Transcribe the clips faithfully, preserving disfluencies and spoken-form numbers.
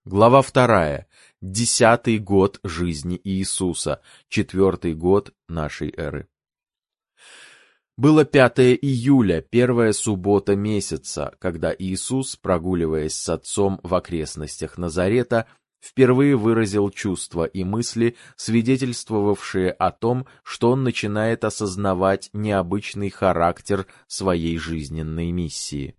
Глава вторая. Десятый год жизни Иисуса. Четвертый год нашей эры. Было пятое июля, первая суббота месяца, когда Иисус, прогуливаясь с отцом в окрестностях Назарета, впервые выразил чувства и мысли, свидетельствовавшие о том, что он начинает осознавать необычный характер своей жизненной миссии.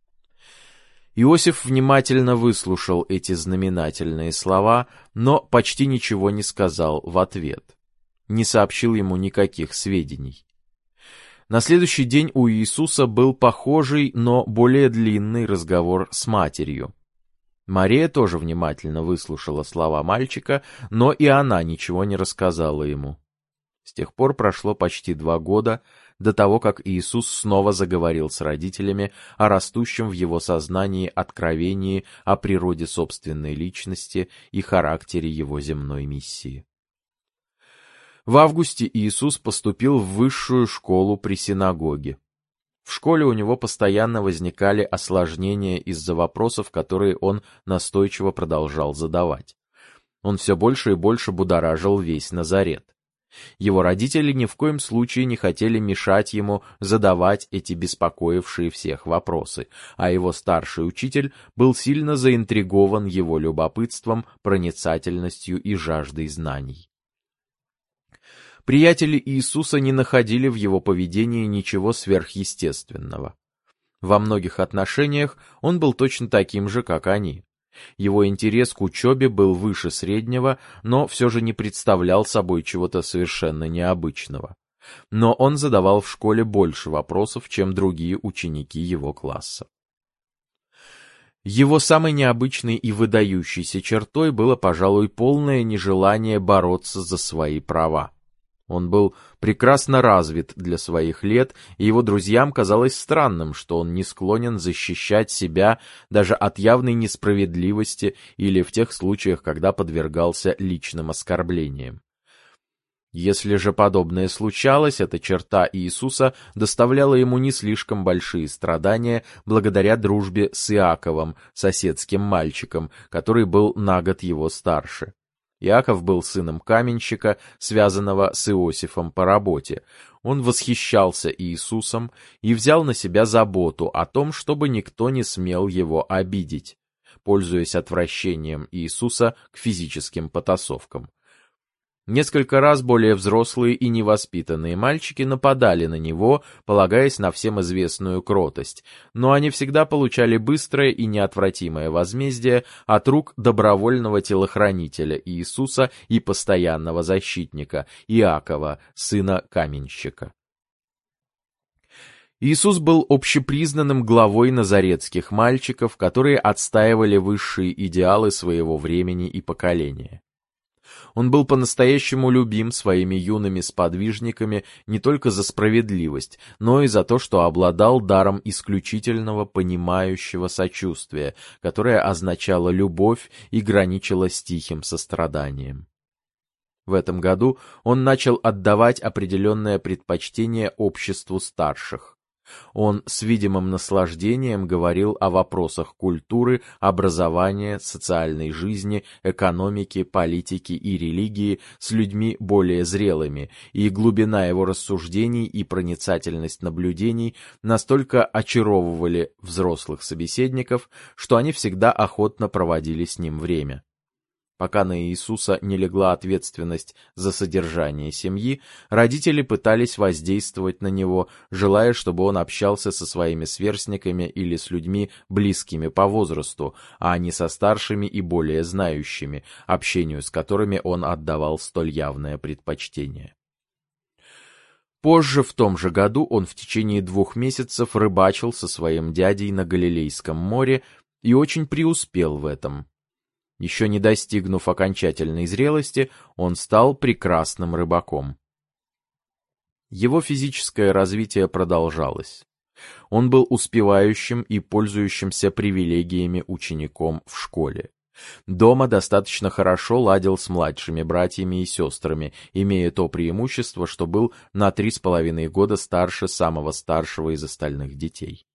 Иосиф внимательно выслушал эти знаменательные слова, но почти ничего не сказал в ответ. Не сообщил ему никаких сведений. На следующий день у Иисуса был похожий, но более длинный разговор с матерью. Мария тоже внимательно выслушала слова мальчика, но и она ничего не рассказала ему. С тех пор прошло почти два года, до того, как Иисус снова заговорил с родителями о растущем в его сознании откровении о природе собственной личности и характере его земной миссии. В августе Иисус поступил в высшую школу при синагоге. В школе у него постоянно возникали осложнения из-за вопросов, которые он настойчиво продолжал задавать. Он все больше и больше будоражил весь Назарет. Его родители ни в коем случае не хотели мешать ему задавать эти беспокоившие всех вопросы, а его старший учитель был сильно заинтригован его любопытством, проницательностью и жаждой знаний. Приятели Иисуса не находили в его поведении ничего сверхъестественного. Во многих отношениях он был точно таким же, как они. Его интерес к учебе был выше среднего, но все же не представлял собой чего-то совершенно необычного. Но он задавал в школе больше вопросов, чем другие ученики его класса. Его самой необычной и выдающейся чертой было, пожалуй, полное нежелание бороться за свои права. Он был прекрасно развит для своих лет, и его друзьям казалось странным, что он не склонен защищать себя даже от явной несправедливости или в тех случаях, когда подвергался личным оскорблениям. Если же подобное случалось, эта черта Иисуса доставляла ему не слишком большие страдания благодаря дружбе с Иаковом, соседским мальчиком, который был на год его старше. Иаков был сыном каменщика, связанного с Иосифом по работе. Он восхищался Иисусом и взял на себя заботу о том, чтобы никто не смел его обидеть, пользуясь отвращением Иисуса к физическим потасовкам. Несколько раз более взрослые и невоспитанные мальчики нападали на него, полагаясь на всем известную кротость, но они всегда получали быстрое и неотвратимое возмездие от рук добровольного телохранителя Иисуса и постоянного защитника Иакова, сына каменщика. Иисус был общепризнанным главой назаретских мальчиков, которые отстаивали высшие идеалы своего времени и поколения. Он был по-настоящему любим своими юными сподвижниками не только за справедливость, но и за то, что обладал даром исключительного понимающего сочувствия, которое означало любовь и граничило с тихим состраданием. В этом году он начал отдавать определенное предпочтение обществу старших. Он с видимым наслаждением говорил о вопросах культуры, образования, социальной жизни, экономики, политики и религии с людьми более зрелыми, и глубина его рассуждений и проницательность наблюдений настолько очаровывали взрослых собеседников, что они всегда охотно проводили с ним время. Пока на Иисуса не легла ответственность за содержание семьи, родители пытались воздействовать на него, желая, чтобы он общался со своими сверстниками или с людьми, близкими по возрасту, а не со старшими и более знающими, общению с которыми он отдавал столь явное предпочтение. Позже, в том же году, он в течение двух месяцев рыбачил со своим дядей на Галилейском море и очень преуспел в этом. Еще не достигнув окончательной зрелости, он стал прекрасным рыбаком. Его физическое развитие продолжалось. Он был успевающим и пользующимся привилегиями учеником в школе. Дома достаточно хорошо ладил с младшими братьями и сестрами, имея то преимущество, что был на три с половиной года старше самого старшего из остальных детей.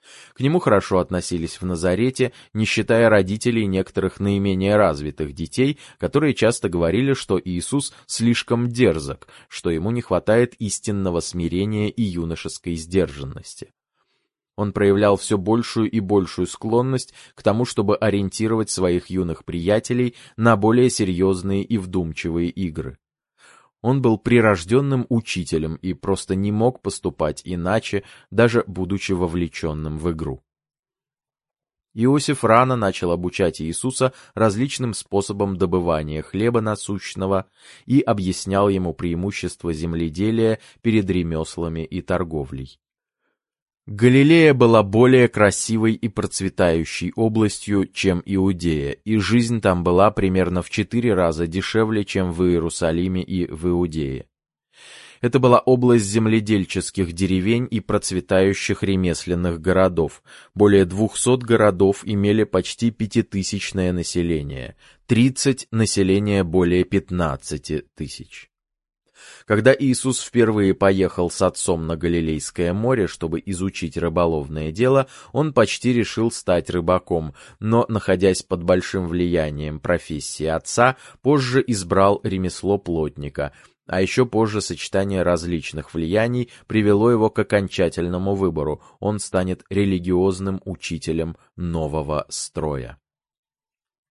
К нему хорошо относились в Назарете, не считая родителей некоторых наименее развитых детей, которые часто говорили, что Иисус слишком дерзок, что ему не хватает истинного смирения и юношеской сдержанности. Он проявлял все большую и большую склонность к тому, чтобы ориентировать своих юных приятелей на более серьезные и вдумчивые игры. Он был прирожденным учителем и просто не мог поступать иначе, даже будучи вовлеченным в игру. Иосиф рано начал обучать Иисуса различным способам добывания хлеба насущного и объяснял ему преимущества земледелия перед ремеслами и торговлей. Галилея была более красивой и процветающей областью, чем Иудея, и жизнь там была примерно в четыре раза дешевле, чем в Иерусалиме и в Иудее. Это была область земледельческих деревень и процветающих ремесленных городов. Более двухсот городов имели почти пятитысячное население, тридцать населения более пятнадцати тысяч. Когда Иисус впервые поехал с отцом на Галилейское море, чтобы изучить рыболовное дело, он почти решил стать рыбаком, но, находясь под большим влиянием профессии отца, позже избрал ремесло плотника, а еще позже сочетание различных влияний привело его к окончательному выбору: он станет религиозным учителем нового строя.